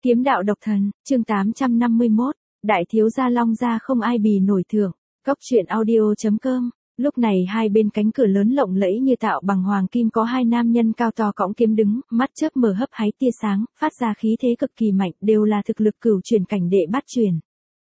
Kiếm đạo độc thần, chương 851, đại thiếu gia Long gia không ai bì nổi thưởng. Cốc truyện audio.com. Lúc này hai bên cánh cửa lớn lộng lẫy như tạo bằng hoàng kim có hai nam nhân cao to cõng kiếm đứng, mắt chớp mở hấp háy tia sáng, phát ra khí thế cực kỳ mạnh, đều là thực lực cửu chuyển cảnh đệ bát truyền.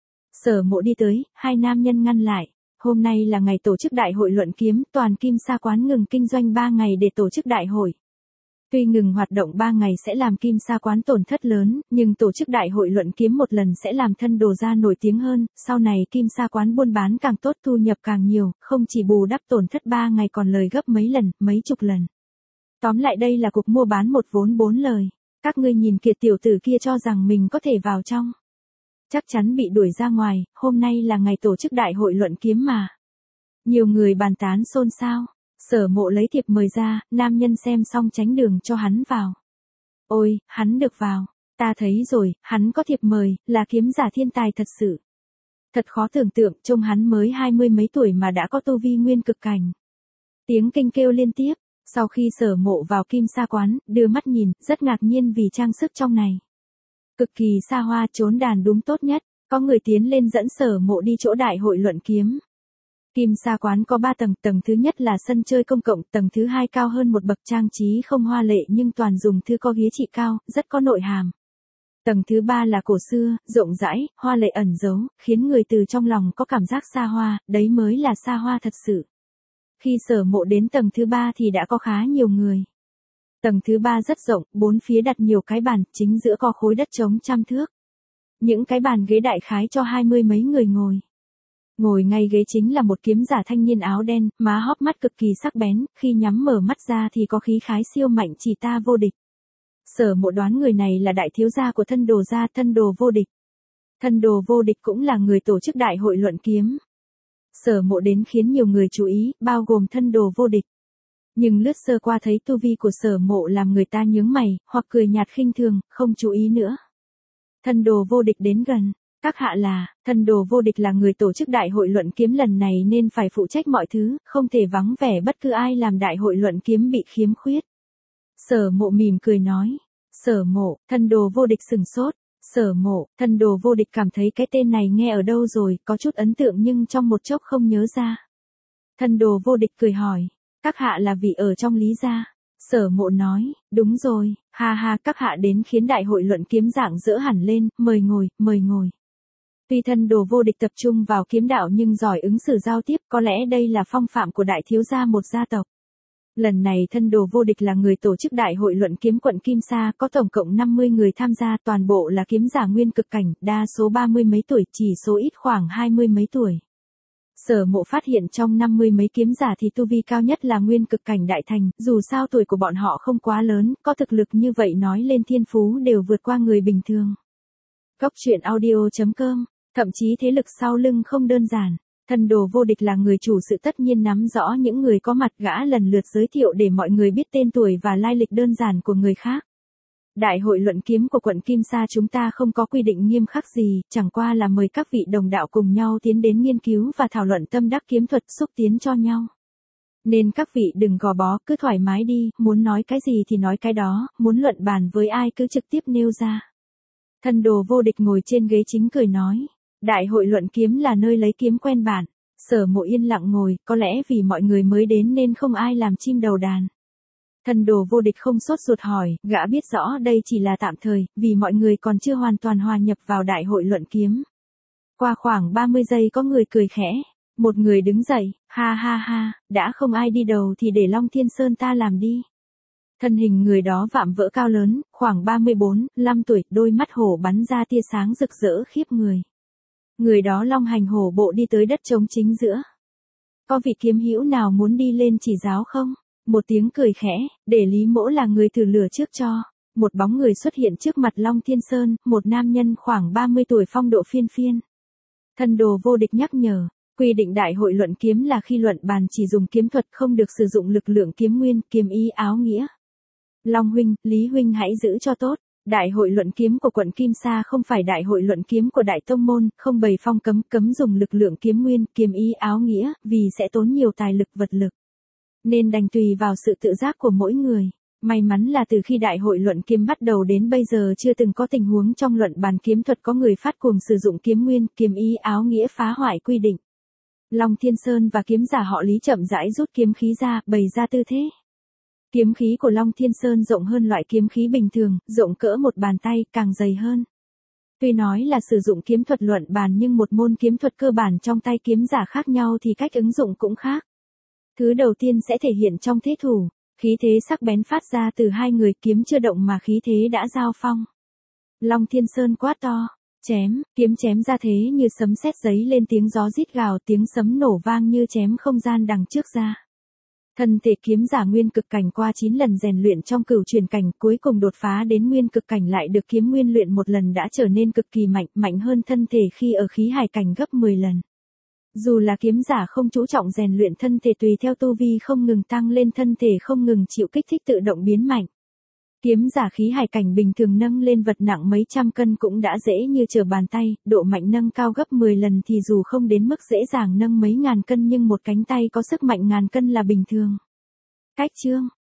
Sở Mộ đi tới, hai nam nhân ngăn lại. Hôm nay là ngày tổ chức đại hội luận kiếm, toàn Kim Sa quán ngừng kinh doanh 3 ngày để tổ chức đại hội. Tuy ngừng hoạt động 3 ngày sẽ làm Kim Sa quán tổn thất lớn, nhưng tổ chức đại hội luận kiếm một lần sẽ làm thân đồ gia nổi tiếng hơn, sau này Kim Sa quán buôn bán càng tốt, thu nhập càng nhiều, không chỉ bù đắp tổn thất 3 ngày còn lời gấp mấy lần, mấy chục lần. Tóm lại đây là cuộc mua bán một vốn 4 lời. Các ngươi nhìn kiệt tiểu tử kia cho rằng mình có thể vào trong. Chắc chắn bị đuổi ra ngoài, hôm nay là ngày tổ chức đại hội luận kiếm mà. Nhiều người bàn tán xôn xao. Sở Mộ lấy thiệp mời ra, nam nhân xem xong tránh đường cho hắn vào. Ôi, hắn được vào. Ta thấy rồi, hắn có thiệp mời, là kiếm giả thiên tài thật sự. Thật khó tưởng tượng, trông hắn mới 20 mấy tuổi mà đã có tu vi nguyên cực cảnh. Tiếng kinh kêu liên tiếp, sau khi Sở Mộ vào Kim Sa quán, đưa mắt nhìn, rất ngạc nhiên vì trang sức trong này. Cực kỳ xa hoa, trốn đàn đúng tốt nhất, có người tiến lên dẫn Sở Mộ đi chỗ đại hội luận kiếm. Kim Sa quán có 3 tầng, tầng thứ nhất là sân chơi công cộng, tầng thứ 2 cao hơn một bậc, trang trí không hoa lệ nhưng toàn dùng thư có ghế trị cao, rất có nội hàm. Tầng thứ 3 là cổ xưa, rộng rãi, hoa lệ ẩn giấu, khiến người từ trong lòng có cảm giác xa hoa, đấy mới là xa hoa thật sự. Khi Sở Mộ đến tầng thứ 3 thì đã có khá nhiều người. Tầng thứ 3 rất rộng, bốn phía đặt nhiều cái bàn, chính giữa có khối đất trống trăm thước. Những cái bàn ghế đại khái cho 20 mấy người ngồi. Ngồi ngay ghế chính là một kiếm giả thanh niên áo đen, má hốc mắt cực kỳ sắc bén, khi nhắm mở mắt ra thì có khí khái siêu mạnh chỉ ta vô địch. Sở Mộ đoán người này là đại thiếu gia của thân đồ gia, thân đồ vô địch. Thân đồ vô địch cũng là người tổ chức đại hội luận kiếm. Sở Mộ đến khiến nhiều người chú ý, bao gồm thân đồ vô địch. Nhưng lướt sơ qua thấy tu vi của Sở Mộ làm người ta nhướng mày, hoặc cười nhạt khinh thường, không chú ý nữa. Thân đồ vô địch đến gần. Các hạ là, thân đồ vô địch là người tổ chức đại hội luận kiếm lần này nên phải phụ trách mọi thứ, không thể vắng vẻ bất cứ ai làm đại hội luận kiếm bị khiếm khuyết. Sở Mộ mỉm cười nói. Sở Mộ, thân đồ vô địch sừng sốt. Sở Mộ, thân đồ vô địch cảm thấy cái tên này nghe ở đâu rồi, có chút ấn tượng nhưng trong một chốc không nhớ ra. Thân đồ vô địch cười hỏi, các hạ là vị ở trong Lý gia. Sở Mộ nói, đúng rồi, ha ha, các hạ đến khiến đại hội luận kiếm rạng rỡ hẳn lên, mời ngồi, mời ngồi. Tuy thân đồ vô địch tập trung vào kiếm đạo nhưng giỏi ứng xử giao tiếp, có lẽ đây là phong phạm của đại thiếu gia một gia tộc. Lần này thân đồ vô địch là người tổ chức đại hội luận kiếm quận Kim Sa, có tổng cộng 50 người tham gia, toàn bộ là kiếm giả nguyên cực cảnh, đa số 30 mấy tuổi, chỉ số ít khoảng 20 mấy tuổi. Sở Mộ phát hiện trong 50 mấy kiếm giả thì tu vi cao nhất là nguyên cực cảnh đại thành, dù sao tuổi của bọn họ không quá lớn, có thực lực như vậy nói lên thiên phú đều vượt qua người bình thường. Cốc truyện audio.com. Thậm chí thế lực sau lưng không đơn giản. Thân đồ vô địch là người chủ sự tất nhiên nắm rõ những người có mặt, gã lần lượt giới thiệu để mọi người biết tên tuổi và lai lịch đơn giản của người khác. Đại hội luận kiếm của quận Kim Sa chúng ta không có quy định nghiêm khắc gì, chẳng qua là mời các vị đồng đạo cùng nhau tiến đến nghiên cứu và thảo luận tâm đắc kiếm thuật, xúc tiến cho nhau. Nên các vị đừng gò bó, cứ thoải mái đi, muốn nói cái gì thì nói cái đó, muốn luận bàn với ai cứ trực tiếp nêu ra. Thân đồ vô địch ngồi trên ghế chính cười nói. Đại hội luận kiếm là nơi lấy kiếm quen bản. Sở Mộ yên lặng ngồi, có lẽ vì mọi người mới đến nên không ai làm chim đầu đàn. Thân đồ vô địch không sốt ruột hỏi, gã biết rõ đây chỉ là tạm thời, vì mọi người còn chưa hoàn toàn hòa nhập vào đại hội luận kiếm. Qua khoảng 30 giây có người cười khẽ. Một người đứng dậy, ha ha ha, đã không ai đi đầu thì để Long Thiên Sơn ta làm đi. Thân hình người đó vạm vỡ cao lớn, khoảng 34-35 tuổi, đôi mắt hổ bắn ra tia sáng rực rỡ khiếp người. Người đó long hành hổ bộ đi tới đất trống chính giữa. Có vị kiếm hữu nào muốn đi lên chỉ giáo không? Một tiếng cười khẽ, để Lý Mỗ là người thử lửa trước cho. Một bóng người xuất hiện trước mặt Long Thiên Sơn, một nam nhân khoảng 30 tuổi phong độ phiên phiên. Thân đồ vô địch nhắc nhở, quy định đại hội luận kiếm là khi luận bàn chỉ dùng kiếm thuật, không được sử dụng lực lượng kiếm nguyên, kiếm ý áo nghĩa. Long huynh, Lý huynh hãy giữ cho tốt. Đại hội luận kiếm của quận Kim Sa không phải đại hội luận kiếm của đại tông môn, không bày phong cấm dùng lực lượng kiếm nguyên, kiếm ý áo nghĩa, vì sẽ tốn nhiều tài lực vật lực. Nên đành tùy vào sự tự giác của mỗi người. May mắn là từ khi đại hội luận kiếm bắt đầu đến bây giờ chưa từng có tình huống trong luận bàn kiếm thuật có người phát cuồng sử dụng kiếm nguyên, kiếm ý áo nghĩa phá hoại quy định. Long Thiên Sơn và kiếm giả họ Lý chậm rãi rút kiếm khí ra, bày ra tư thế. Kiếm khí của Long Thiên Sơn rộng hơn loại kiếm khí bình thường, rộng cỡ một bàn tay, càng dày hơn. Tuy nói là sử dụng kiếm thuật luận bàn nhưng một môn kiếm thuật cơ bản trong tay kiếm giả khác nhau thì cách ứng dụng cũng khác. Thứ đầu tiên sẽ thể hiện trong thế thủ, khí thế sắc bén phát ra từ hai người, kiếm chưa động mà khí thế đã giao phong. Long Thiên Sơn quát to, chém, kiếm chém ra thế như sấm sét giấy lên, tiếng gió rít gào, tiếng sấm nổ vang như chém không gian đằng trước ra. Thân thể kiếm giả nguyên cực cảnh qua 9 lần rèn luyện trong cửu truyền cảnh, cuối cùng đột phá đến nguyên cực cảnh lại được kiếm nguyên luyện một lần đã trở nên cực kỳ mạnh, mạnh hơn thân thể khi ở khí hải cảnh gấp 10 lần. Dù là kiếm giả không chú trọng rèn luyện thân thể, tùy theo tu vi không ngừng tăng lên, thân thể không ngừng chịu kích thích tự động biến mạnh. Kiếm giả khí hải cảnh bình thường nâng lên vật nặng mấy trăm cân cũng đã dễ như trở bàn tay, độ mạnh nâng cao gấp 10 lần thì dù không đến mức dễ dàng nâng mấy ngàn cân nhưng một cánh tay có sức mạnh ngàn cân là bình thường. Cách chương